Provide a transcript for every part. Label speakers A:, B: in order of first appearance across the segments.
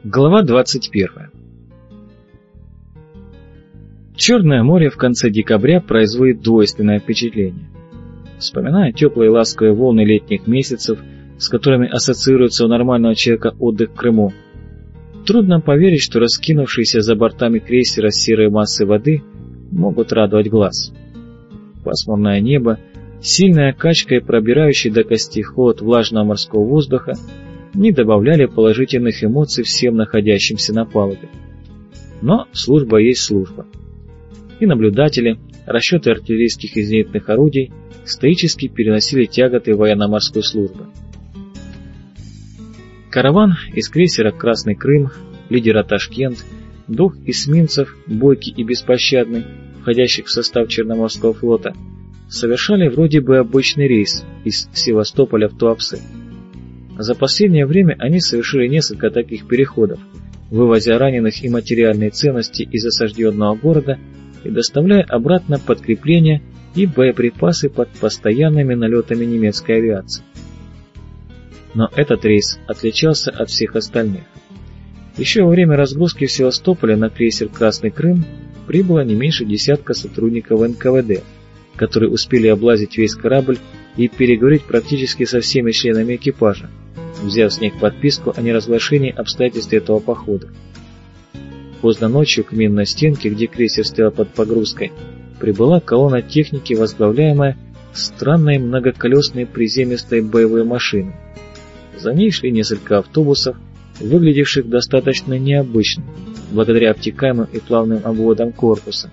A: Глава 21. Черное море в конце декабря производит двойственное впечатление. Вспоминая теплые ласковые волны летних месяцев, с которыми ассоциируется у нормального человека отдых в Крыму, трудно поверить, что раскинувшиеся за бортами крейсера серые массы воды могут радовать глаз. Пасмурное небо, сильная качка и пробирающий до костей холод влажного морского воздуха не добавляли положительных эмоций всем находящимся на палубе. Но служба есть служба. И наблюдатели, расчеты артиллерийских и зенитных орудий стоически переносили тяготы военно-морской службы. Караван из крейсера «Красный Крым», лидера «Ташкент», двух эсминцев «Бойкий» и «Беспощадный», входящих в состав Черноморского флота, совершали вроде бы обычный рейс из Севастополя в Туапсе. За последнее время они совершили несколько таких переходов, вывозя раненых и материальные ценности из осажденного города и доставляя обратно подкрепления и боеприпасы под постоянными налетами немецкой авиации. Но этот рейс отличался от всех остальных. Еще во время разгрузки в Севастополе на крейсер «Красный Крым» прибыло не меньше десятка сотрудников НКВД, которые успели облазить весь корабль и переговорить практически со всеми членами экипажа, взяв с них подписку о неразглашении обстоятельств этого похода. Поздно ночью к минной стенке, где крейсер стоял под погрузкой, прибыла колонна техники, возглавляемая странной многоколесной приземистой боевой машиной. За ней шли несколько автобусов, выглядевших достаточно необычно, благодаря обтекаемым и плавным обводам корпуса.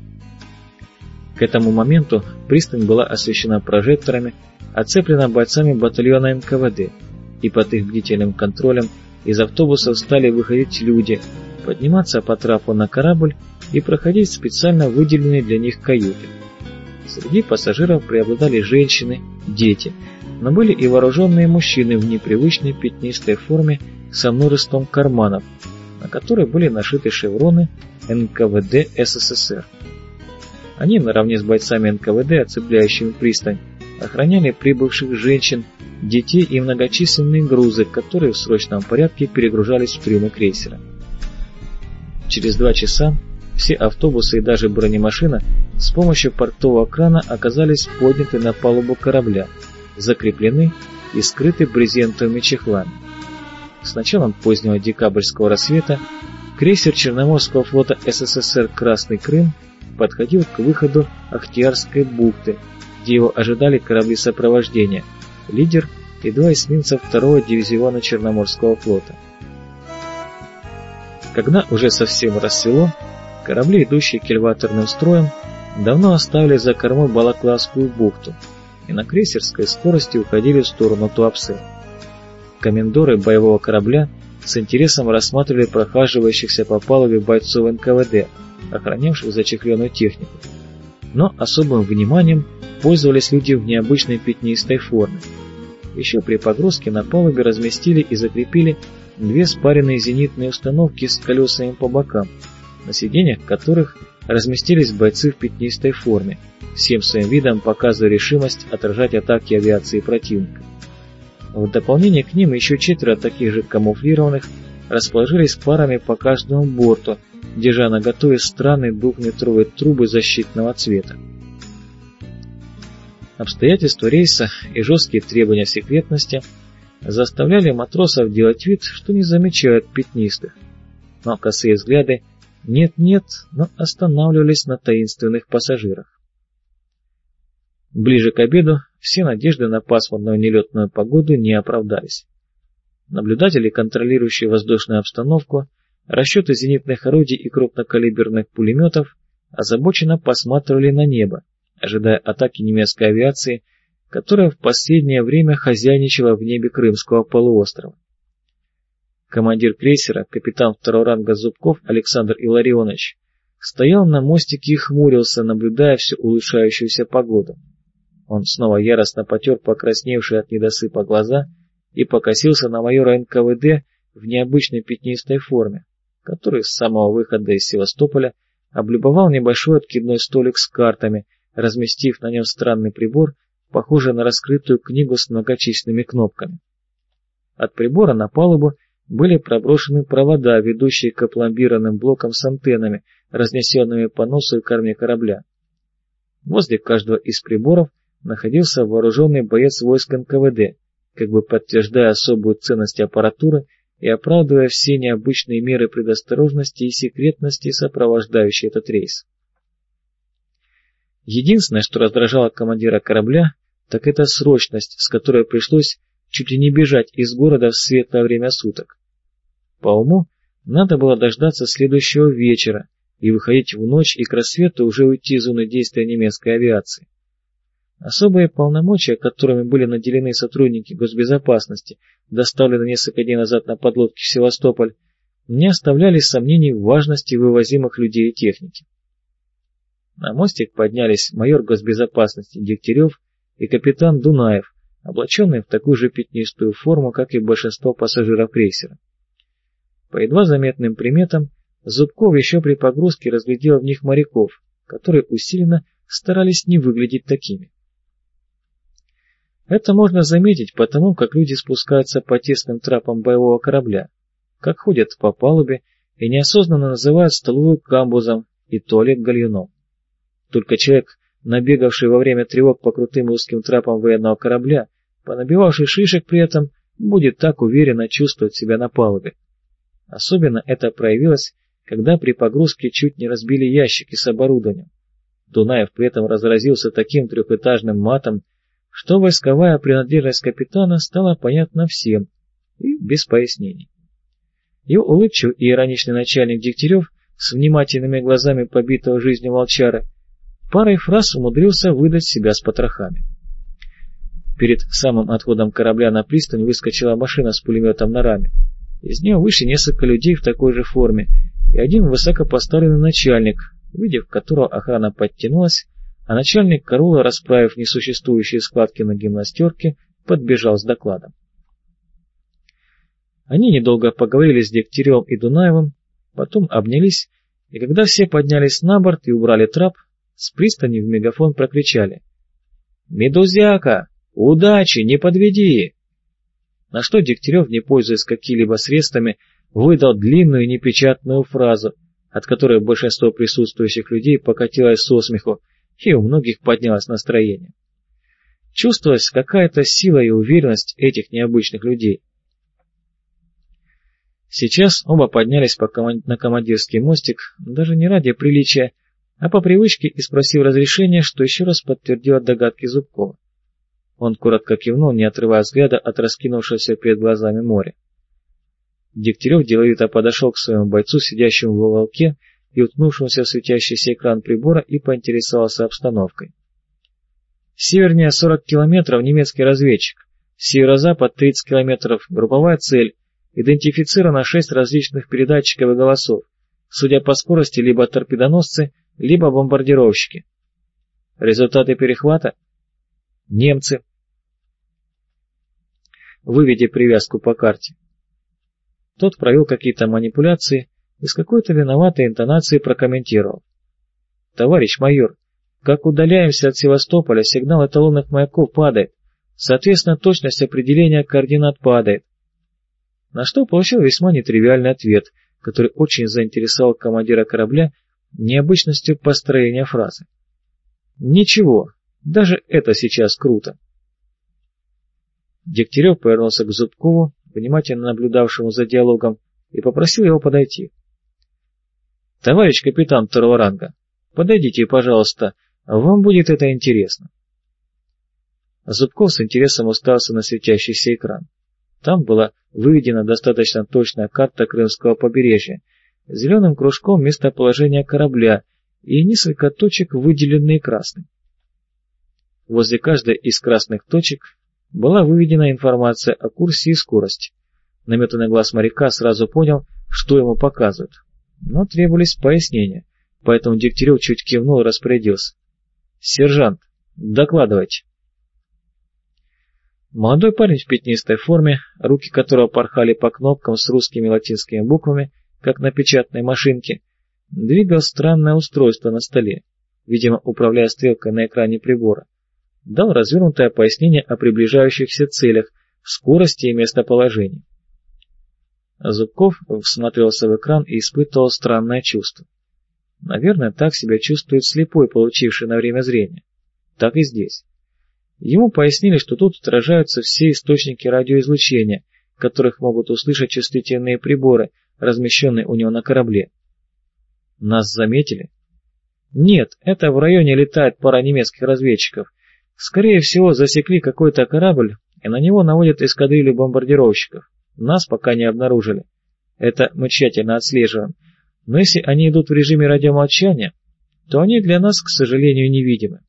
A: К этому моменту пристань была освещена прожекторами, оцеплена бойцами батальона НКВД, и под их бдительным контролем из автобусов стали выходить люди, подниматься по трапу на корабль и проходить в специально выделенные для них каюты. Среди пассажиров преобладали женщины, дети, но были и вооруженные мужчины в непривычной пятнистой форме со множеством карманов, на которых были нашиты шевроны НКВД СССР. Они, наравне с бойцами НКВД, оцепляющими пристань, охраняли прибывших женщин, детей и многочисленные грузы, которые в срочном порядке перегружались в трюмы крейсера. Через 2 часа все автобусы и даже бронемашина с помощью портового крана оказались подняты на палубу корабля, закреплены и скрыты брезентовыми чехлами. С началом позднего декабрьского рассвета крейсер Черноморского флота СССР «Красный Крым» подходил к выходу Ахтиярской бухты, где его ожидали корабли сопровождения, лидер и 2 эсминца 2-го дивизиона Черноморского флота. Когда уже совсем рассвело, корабли, идущие кильваторным строем, давно оставили за кормой Балаклавскую бухту и на крейсерской скорости уходили в сторону Туапсе. Комендоры боевого корабля с интересом рассматривали прохаживающихся по палубе бойцов НКВД, охранявших зачехленную технику. Но особым вниманием пользовались люди в необычной пятнистой форме. Еще при погрузке на палубе разместили и закрепили 2 спаренные зенитные установки с колесами по бокам, на сиденьях которых разместились бойцы в пятнистой форме, всем своим видом показывая решимость отражать атаки авиации противника. В дополнение к ним еще 4 таких же камуфлированных расположились парами по каждому борту, держа наготове странные 2-метровые трубы защитного цвета. Обстоятельства рейса и жесткие требования секретности заставляли матросов делать вид, что не замечают пятнистых, но косые взгляды нет-нет, но останавливались на таинственных пассажирах. Ближе к обеду все надежды на пасмурную нелетную погоду не оправдались. Наблюдатели, контролирующие воздушную обстановку, расчеты зенитных орудий и крупнокалиберных пулеметов озабоченно посматривали на небо, ожидая атаки немецкой авиации, которая в последнее время хозяйничала в небе Крымского полуострова. Командир крейсера, капитан 2-го ранга Зубков Александр Илларионович, стоял на мостике и хмурился, наблюдая всю улучшающуюся погоду. Он снова яростно потер покрасневшие от недосыпа глаза и покосился на майора НКВД в необычной пятнистой форме, который с самого выхода из Севастополя облюбовал небольшой откидной столик с картами, разместив на нем странный прибор, похожий на раскрытую книгу с многочисленными кнопками. От прибора на палубу были проброшены провода, ведущие к опломбированным блокам с антеннами, разнесенными по носу и корме корабля. Возле каждого из приборов находился вооруженный боец войск НКВД, как бы подтверждая особую ценность аппаратуры и оправдывая все необычные меры предосторожности и секретности, сопровождающие этот рейс. Единственное, что раздражало командира корабля, так это срочность, с которой пришлось чуть ли не бежать из города в светлое время суток. По уму надо было дождаться следующего вечера и выходить в ночь и к рассвету уже уйти из зоны действия немецкой авиации. Особые полномочия, которыми были наделены сотрудники госбезопасности, доставленные несколько дней назад на подлодке в Севастополь, не оставляли сомнений в важности вывозимых людей и техники. На мостик поднялись майор госбезопасности Дегтярев и капитан Дунаев, облаченные в такую же пятнистую форму, как и большинство пассажиров крейсера. По едва заметным приметам, Зубков еще при погрузке разглядел в них моряков, которые усиленно старались не выглядеть такими. Это можно заметить по тому, как люди спускаются по тесным трапам боевого корабля, как ходят по палубе и неосознанно называют столовую камбузом и туалет гальюном. Только человек, набегавший во время тревог по крутым и узким трапам военного корабля, понабивавший шишек при этом, будет так уверенно чувствовать себя на палубе. Особенно это проявилось, когда при погрузке чуть не разбили ящики с оборудованием. Дунаев при этом разразился таким трехэтажным матом, что войсковая принадлежность капитана стала понятна всем и без пояснений. Его улыбчивый и ироничный начальник Дегтярев с внимательными глазами побитого жизнью волчара парой фраз умудрился выдать себя с потрохами. Перед самым отходом корабля на пристань выскочила машина с пулеметом на раме. Из нее вышли несколько людей в такой же форме и один высокопоставленный начальник, увидев которого охрана подтянулась, а начальник караула, расправив несуществующие складки на гимнастерке, подбежал с докладом. Они недолго поговорили с Дегтяревым и Дунаевым, потом обнялись, и когда все поднялись на борт и убрали трап, с пристани в мегафон прокричали: «Медузяка! Удачи! Не подведи!» На что Дегтярев, не пользуясь какими-либо средствами, выдал длинную непечатную фразу, от которой большинство присутствующих людей покатилось со смеху, и у многих поднялось настроение. Чувствовалась какая-то сила и уверенность этих необычных людей. Сейчас оба поднялись на командирский мостик, даже не ради приличия, а по привычке и спросив разрешения, что еще раз подтвердило догадки Зубкова. Он коротко кивнул, не отрывая взгляда от раскинувшегося перед глазами моря. Дегтярев деловито подошел к своему бойцу, сидящему в уголке и уткнувшемуся в светящийся экран прибора, и поинтересовался обстановкой. Севернее 40 километров немецкий разведчик, северо-запад 30 километров групповая цель, идентифицировано 6 различных передатчиков и голосов, судя по скорости либо торпедоносцы, либо бомбардировщики. Результаты перехвата? Немцы. Выведи привязку по карте. Тот провел какие-то манипуляции и с какой-то виноватой интонацией прокомментировал. Товарищ майор, как удаляемся от Севастополя, сигнал эталонных маяков падает, соответственно, точность определения координат падает. На что получил весьма нетривиальный ответ, который очень заинтересовал командира корабля необычностью построения фразы. Ничего, даже это сейчас круто. Дегтярев повернулся к Зубкову, внимательно наблюдавшему за диалогом, и попросил его подойти. «Товарищ капитан второго ранга, подойдите, пожалуйста, вам будет это интересно». Зубков с интересом уставился на светящийся экран. Там была выведена достаточно точная карта Крымского побережья, зеленым кружком местоположение корабля и несколько точек, выделенные красным. Возле каждой из красных точек была выведена информация о курсе и скорости. Наметанный глаз моряка сразу понял, что ему показывают, но требовались пояснения, поэтому Дегтярев чуть кивнул и распорядился. «Сержант, докладывайте». Молодой парень в пятнистой форме, руки которого порхали по кнопкам с русскими и латинскими буквами, как на печатной машинке, двигал странное устройство на столе, видимо, управляя стрелкой на экране прибора. Дал развернутое пояснение о приближающихся целях, скорости и местоположении. Зубков всмотрелся в экран и испытывал странное чувство. Наверное, так себя чувствует слепой, получивший на время зрение. Так и здесь. Ему пояснили, что тут отражаются все источники радиоизлучения, которых могут услышать чувствительные приборы, размещенные у него на корабле. Нас заметили? Нет, это в районе летает пара немецких разведчиков. Скорее всего, засекли какой-то корабль, и на него наводят эскадрилью бомбардировщиков. Нас пока не обнаружили. Это мы тщательно отслеживаем. Но если они идут в режиме радиомолчания, то они для нас, к сожалению, невидимы.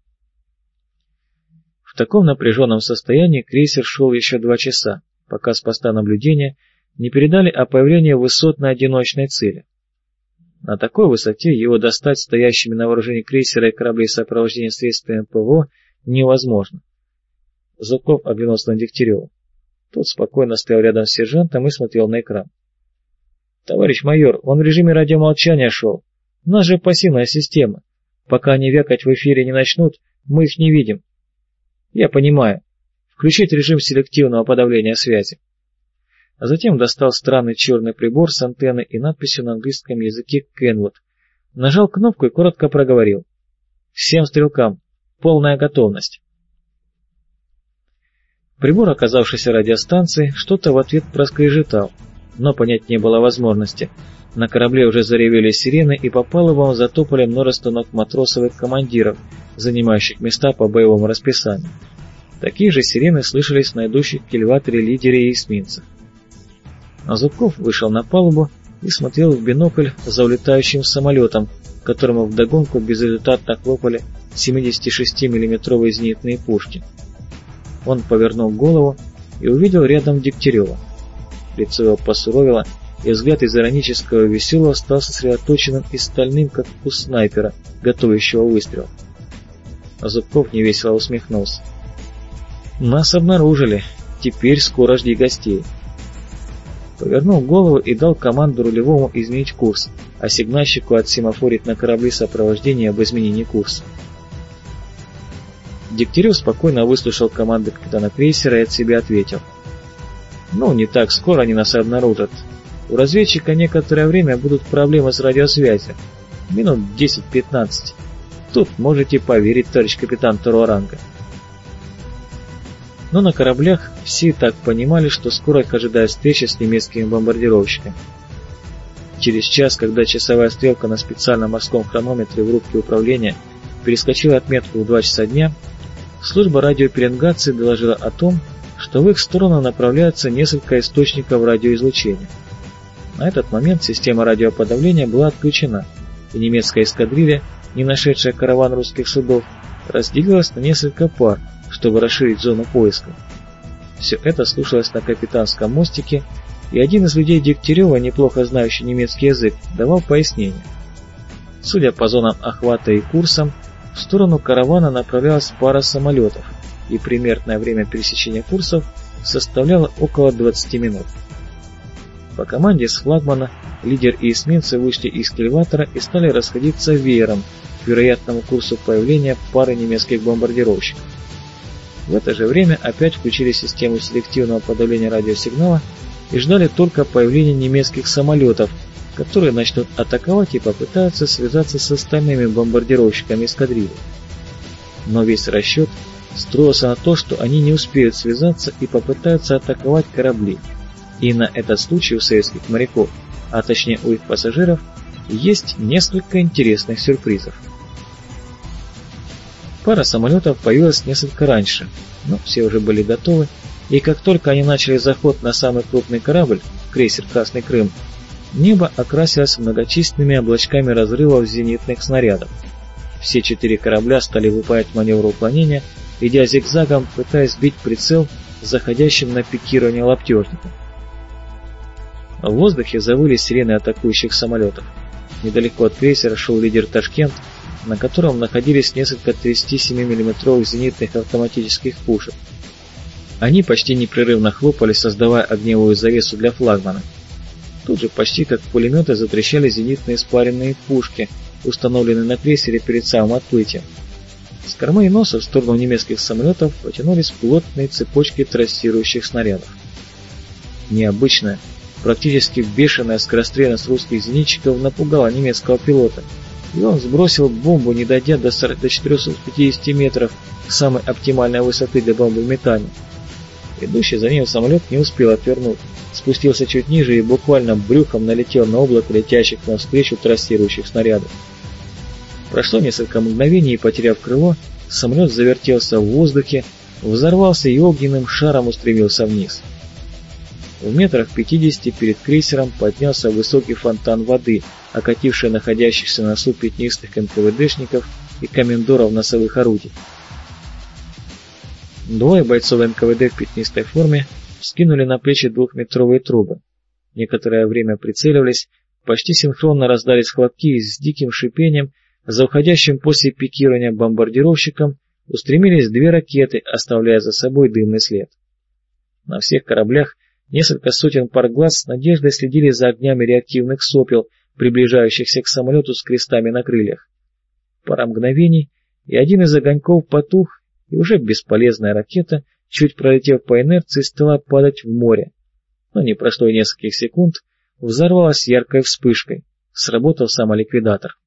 A: В таком напряженном состоянии крейсер шел еще 2 часа, пока с поста наблюдения не передали о появлении высотной одиночной цели. На такой высоте его достать стоящими на вооружении крейсера и кораблей сопровождения средствами ПВО невозможно. Зубков оглянулся на Дегтярева. Тот спокойно стоял рядом с сержантом и смотрел на экран. «Товарищ майор, он в режиме радиомолчания шел. У нас же пассивная система. Пока они вякать в эфире не начнут, мы их не видим». «Я понимаю. Включить режим селективного подавления связи». А затем достал странный черный прибор с антенной и надписью на английском языке «Кенвуд». Нажал кнопку и коротко проговорил. «Всем стрелкам. Полная готовность». Прибор, оказавшийся радиостанцией, что-то в ответ проскрежетал, но понять не было возможности. На корабле уже заревели сирены, и по палубам затопали множество ног матросов и командиров, занимающих места по боевому расписанию. Такие же сирены слышались на идущих к элеваторе лидере и эсминцев. А Зубков вышел на палубу и смотрел в бинокль за улетающим самолетом, которому вдогонку безрезультатно хлопали 76 миллиметровые зенитные пушки. Он повернул голову и увидел рядом Дегтярева. Лицо его посуровило, и взгляд из иронического веселого стал сосредоточенным и стальным, как у снайпера, готовящего выстрел. А Зубков невесело усмехнулся. «Нас обнаружили. Теперь скоро жди гостей». Повернул голову и дал команду рулевому изменить курс, а сигнальщику отсемафорить на корабли сопровождения об изменении курса. Дегтярев спокойно выслушал команды капитана крейсера и от себя ответил. «Ну, не так скоро они нас обнаружат. У разведчика некоторое время будут проблемы с радиосвязью. Минут 10-15. Тут можете поверить, товарищ капитан второго ранга». Но на кораблях все и так понимали, что скоро их ожидает встреча с немецкими бомбардировщиками. Через час, когда часовая стрелка на специальном морском хронометре в рубке управления перескочила отметку в 2 часа дня, служба радиопеленгации доложила о том, что в их сторону направляются несколько источников радиоизлучения. На этот момент система радиоподавления была отключена, и немецкая эскадрилья, не нашедшая караван русских судов, разделилась на несколько пар, чтобы расширить зону поиска. Все это слушалось на капитанском мостике, и один из людей Дегтярева, неплохо знающий немецкий язык, давал пояснение. Судя по зонам охвата и курсам, в сторону каравана направлялась пара самолетов, и примерное время пересечения курсов составляло около 20 минут. По команде с флагмана лидер и эсминцы вышли из кильватора и стали расходиться веером к вероятному курсу появления пары немецких бомбардировщиков. В это же время опять включили систему селективного подавления радиосигнала и ждали только появления немецких самолетов, которые начнут атаковать и попытаются связаться с остальными бомбардировщиками эскадрильи. Но весь расчет строился на то, что они не успеют связаться и попытаются атаковать корабли. И на этот случай у советских моряков, а точнее у их пассажиров, есть несколько интересных сюрпризов. Пара самолетов появилась несколько раньше, но все уже были готовы, и как только они начали заход на самый крупный корабль, крейсер «Красный Крым», небо окрасилось многочисленными облачками разрывов зенитных снарядов. Все 4 корабля стали выполнять маневр уклонения, идя зигзагом, пытаясь сбить прицел заходящим на пикирование лаптежником. В воздухе завыли сирены атакующих самолетов. Недалеко от крейсера шел лидер «Ташкент», на котором находились несколько 37 миллиметровых зенитных автоматических пушек. Они почти непрерывно хлопали, создавая огневую завесу для флагмана. Тут же почти как пулеметы затрещали зенитные спаренные пушки, установленные на крейсере перед самым отплытием. С кормы и носа в сторону немецких самолетов потянулись плотные цепочки трассирующих снарядов. Необычное, Практически бешеная скорострельность русских зенитчиков напугала немецкого пилота, и он сбросил бомбу, не дойдя до 450 метров самой оптимальной высоты для бомбометания. Идущий за ним самолет не успел отвернуть, спустился чуть ниже и буквально брюхом налетел на облако летящих навстречу трассирующих снарядов. Прошло несколько мгновений, и, потеряв крыло, самолет завертелся в воздухе, взорвался и огненным шаром устремился вниз. В метрах 50 перед крейсером поднялся высокий фонтан воды, окативший находящихся на носу пятнистых НКВДшников и комендоров носовых орудий. Двое бойцов НКВД в пятнистой форме скинули на плечи двухметровые трубы. Некоторое время прицеливались, почти синхронно раздались хлопки и с диким шипением, за уходящим после пикирования бомбардировщиком, устремились две ракеты, оставляя за собой дымный след. На всех кораблях несколько сотен пар глаз с надеждой следили за огнями реактивных сопел, приближающихся к самолету с крестами на крыльях. Пара мгновений, и один из огоньков потух, и уже бесполезная ракета, чуть пролетев по инерции, стала падать в море. Но не прошло и нескольких секунд, взорвалась яркой вспышкой. Сработал самоликвидатор.